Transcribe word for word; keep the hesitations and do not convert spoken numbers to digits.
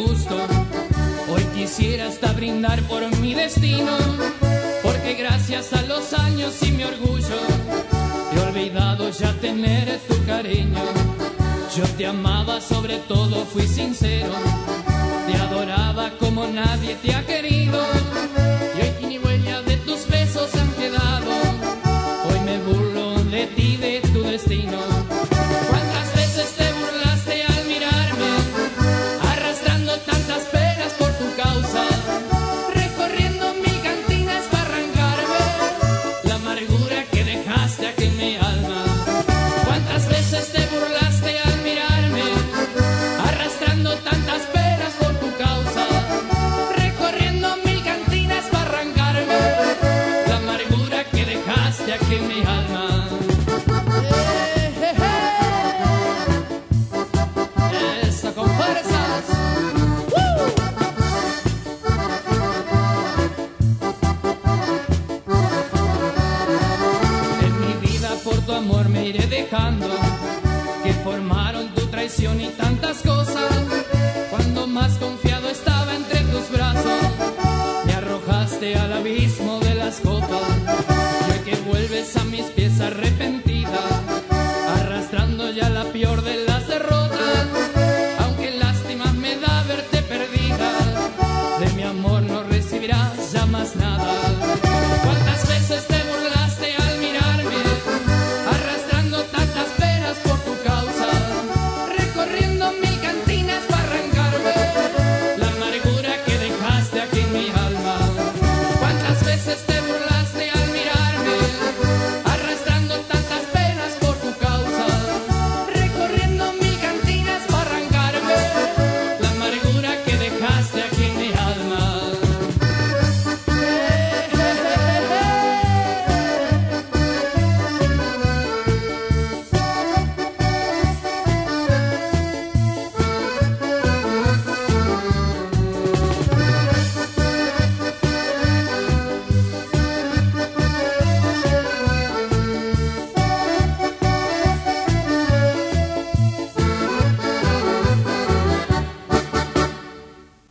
gusto. Hoy quisiera hasta brindar por mi destino, porque gracias a los años y mi orgullo he olvidado ya tener tu cariño. Yo te amaba, sobre todo fui sincero, te adoraba como nadie te ha